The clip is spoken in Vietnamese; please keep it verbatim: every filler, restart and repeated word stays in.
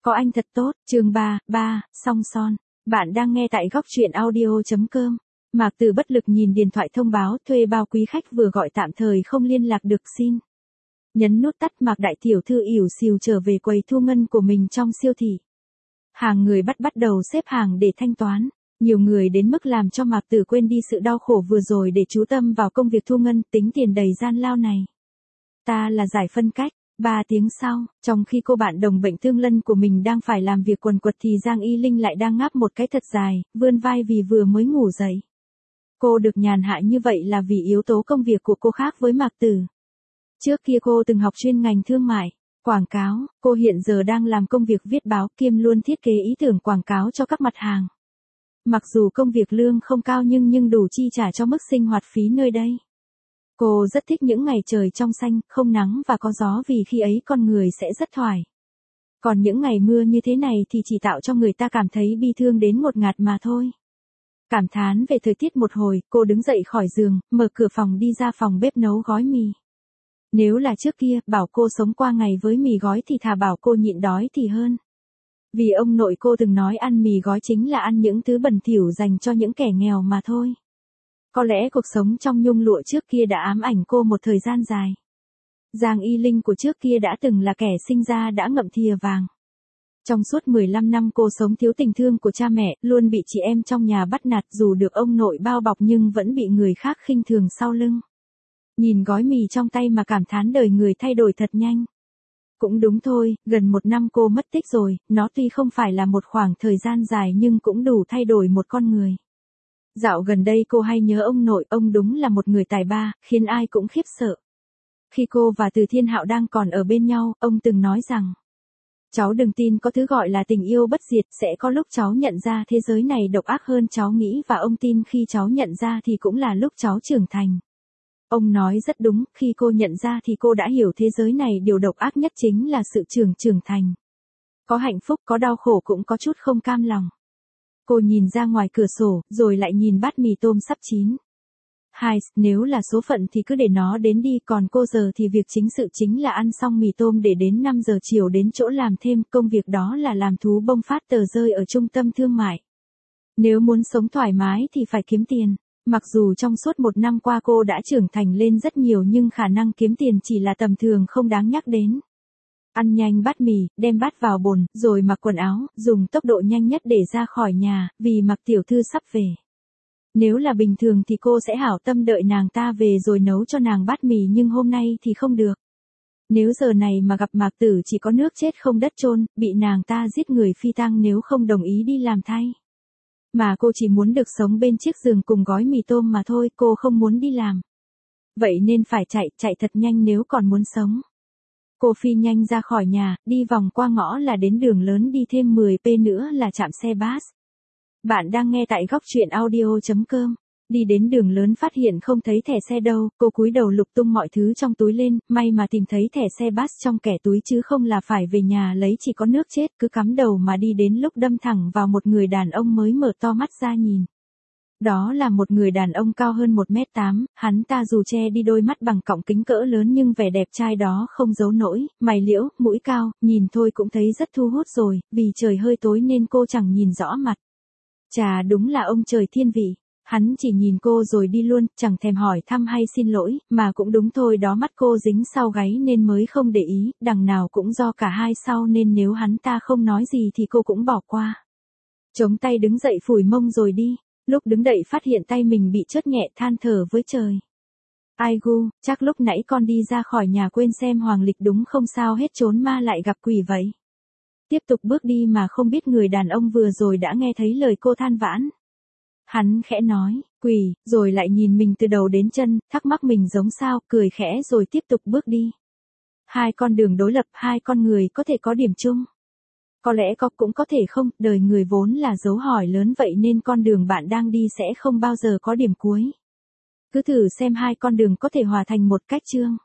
Có anh thật tốt, chương ba, ba, song son. Bạn đang nghe tại góc truyện audio chấm com. Mạc Tử bất lực nhìn điện thoại thông báo thuê bao quý khách vừa gọi tạm thời không liên lạc được xin. Nhấn nút tắt Mạc đại tiểu thư ỉu xìu trở về quầy thu ngân của mình trong siêu thị. Hàng người bắt bắt đầu xếp hàng để thanh toán. Nhiều người đến mức làm cho Mạc Tử quên đi sự đau khổ vừa rồi để chú tâm vào công việc thu ngân tính tiền đầy gian lao này. Ta là giải phân cách. Ba tiếng sau, trong khi cô bạn đồng bệnh Thương Lân của mình đang phải làm việc quần quật thì Giang Y Linh lại đang ngáp một cái thật dài, vươn vai vì vừa mới ngủ dậy. Cô được nhàn hạ như vậy là vì yếu tố công việc của cô khác với Mạc Tử. Trước kia cô từng học chuyên ngành thương mại, quảng cáo, cô hiện giờ đang làm công việc viết báo kiêm luôn thiết kế ý tưởng quảng cáo cho các mặt hàng. Mặc dù công việc lương không cao nhưng nhưng đủ chi trả cho mức sinh hoạt phí nơi đây. Cô rất thích những ngày trời trong xanh, không nắng và có gió vì khi ấy con người sẽ rất thoải. Còn những ngày mưa như thế này thì chỉ tạo cho người ta cảm thấy bi thương đến ngột ngạt mà thôi. Cảm thán về thời tiết một hồi, cô đứng dậy khỏi giường, mở cửa phòng đi ra phòng bếp nấu gói mì. Nếu là trước kia, bảo cô sống qua ngày với mì gói thì thà bảo cô nhịn đói thì hơn. Vì ông nội cô từng nói ăn mì gói chính là ăn những thứ bẩn thỉu dành cho những kẻ nghèo mà thôi. Có lẽ cuộc sống trong nhung lụa trước kia đã ám ảnh cô một thời gian dài. Giang Y Linh của trước kia đã từng là kẻ sinh ra đã ngậm thìa vàng. Trong suốt mười lăm năm cô sống thiếu tình thương của cha mẹ, luôn bị chị em trong nhà bắt nạt dù được ông nội bao bọc nhưng vẫn bị người khác khinh thường sau lưng. Nhìn gói mì trong tay mà cảm thán đời người thay đổi thật nhanh. Cũng đúng thôi, gần một năm cô mất tích rồi, nó tuy không phải là một khoảng thời gian dài nhưng cũng đủ thay đổi một con người. Dạo gần đây cô hay nhớ ông nội, ông đúng là một người tài ba, khiến ai cũng khiếp sợ. Khi cô và Từ Thiên Hạo đang còn ở bên nhau, ông từng nói rằng: cháu đừng tin có thứ gọi là tình yêu bất diệt, sẽ có lúc cháu nhận ra thế giới này độc ác hơn cháu nghĩ và ông tin khi cháu nhận ra thì cũng là lúc cháu trưởng thành. Ông nói rất đúng, khi cô nhận ra thì cô đã hiểu thế giới này điều độc ác nhất chính là sự trưởng trưởng thành. Có hạnh phúc, có đau khổ cũng có chút không cam lòng. Cô nhìn ra ngoài cửa sổ, rồi lại nhìn bát mì tôm sắp chín. Hai, nếu là số phận thì cứ để nó đến đi, còn cô giờ thì việc chính sự chính là ăn xong mì tôm để đến năm giờ chiều đến chỗ làm thêm, công việc đó là làm thú bông phát tờ rơi ở trung tâm thương mại. Nếu muốn sống thoải mái thì phải kiếm tiền. Mặc dù trong suốt một năm qua cô đã trưởng thành lên rất nhiều nhưng khả năng kiếm tiền chỉ là tầm thường không đáng nhắc đến. Ăn nhanh bát mì, đem bát vào bồn, rồi mặc quần áo, dùng tốc độ nhanh nhất để ra khỏi nhà, vì Mạc tiểu thư sắp về. Nếu là bình thường thì cô sẽ hảo tâm đợi nàng ta về rồi nấu cho nàng bát mì nhưng hôm nay thì không được. Nếu giờ này mà gặp Mạc Tử chỉ có nước chết không đất chôn, bị nàng ta giết người phi tang nếu không đồng ý đi làm thay. Mà cô chỉ muốn được sống bên chiếc giường cùng gói mì tôm mà thôi, cô không muốn đi làm. Vậy nên phải chạy, chạy thật nhanh nếu còn muốn sống. Cô phi nhanh ra khỏi nhà, đi vòng qua ngõ là đến đường lớn, đi thêm mười phút nữa là trạm xe bus. Bạn đang nghe tại góc truyện audio chấm com. Đi đến đường lớn phát hiện không thấy thẻ xe đâu, cô cúi đầu lục tung mọi thứ trong túi lên, may mà tìm thấy thẻ xe bus trong kẻ túi chứ không là phải về nhà lấy, chỉ có nước chết, cứ cắm đầu mà đi đến lúc đâm thẳng vào một người đàn ông mới mở to mắt ra nhìn. Đó là một người đàn ông cao hơn một mét tám, hắn ta dù che đi đôi mắt bằng cọng kính cỡ lớn nhưng vẻ đẹp trai đó không giấu nổi, mày liễu, mũi cao, nhìn thôi cũng thấy rất thu hút rồi, vì trời hơi tối nên cô chẳng nhìn rõ mặt. Chà, đúng là ông trời thiên vị. Hắn chỉ nhìn cô rồi đi luôn, chẳng thèm hỏi thăm hay xin lỗi, mà cũng đúng thôi, đó mắt cô dính sau gáy nên mới không để ý, đằng nào cũng do cả hai sau nên nếu hắn ta không nói gì thì cô cũng bỏ qua. Chống tay đứng dậy phủi mông rồi đi, lúc đứng đậy phát hiện tay mình bị chớt nhẹ, than thở với trời. Ai gu, chắc lúc nãy con đi ra khỏi nhà quên xem hoàng lịch đúng không, sao hết trốn ma lại gặp quỷ vậy. Tiếp tục bước đi mà không biết người đàn ông vừa rồi đã nghe thấy lời cô than vãn. Hắn khẽ nói, quỷ, rồi lại nhìn mình từ đầu đến chân, thắc mắc mình giống sao, cười khẽ rồi tiếp tục bước đi. Hai con đường đối lập, hai con người có thể có điểm chung. Có lẽ có cũng có thể không, đời người vốn là dấu hỏi lớn vậy nên con đường bạn đang đi sẽ không bao giờ có điểm cuối. Cứ thử xem hai con đường có thể hòa thành một cách chương.